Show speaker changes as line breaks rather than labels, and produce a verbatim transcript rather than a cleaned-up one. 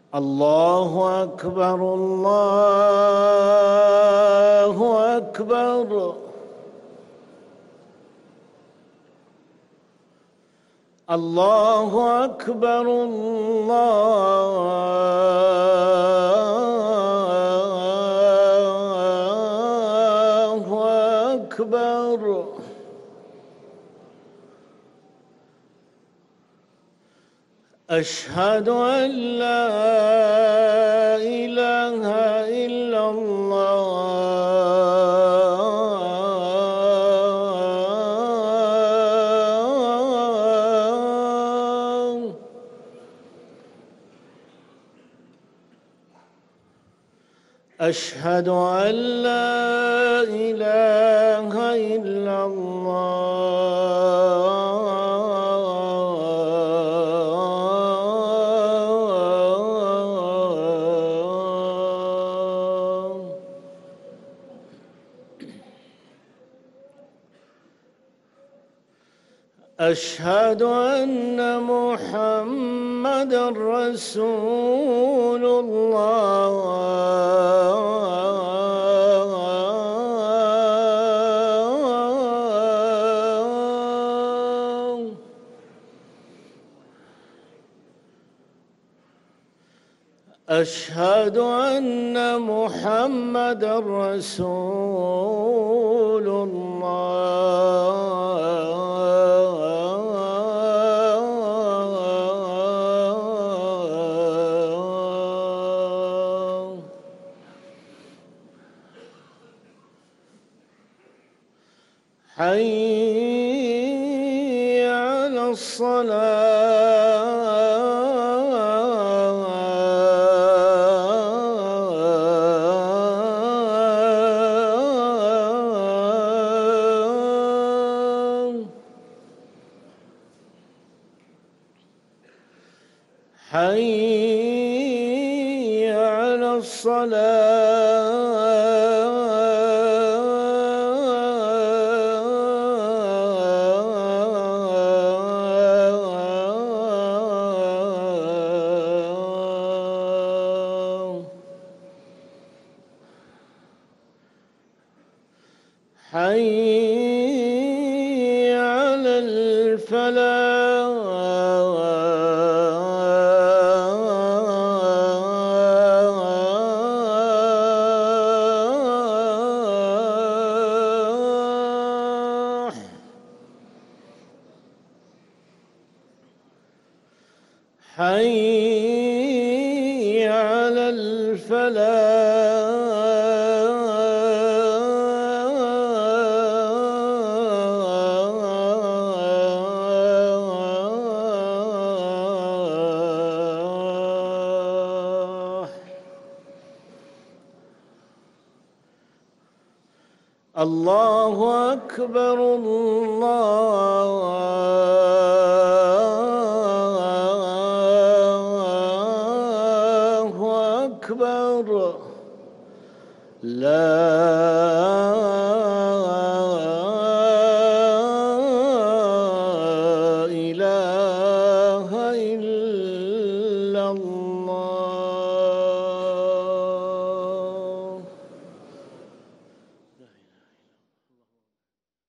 الله أكبر الله أكبر. الله أكبر الله أكبر. أشهد أن لا إله إلا الله. أشهد أن لا إله إلا الله. أشهد أن محمدًا رسول الله. أشهد أن محمدًا رسول الله. حي على الصلاة. حي على الصلاة. حي على الفلاح. حي على الفلاح. الله أكبر الله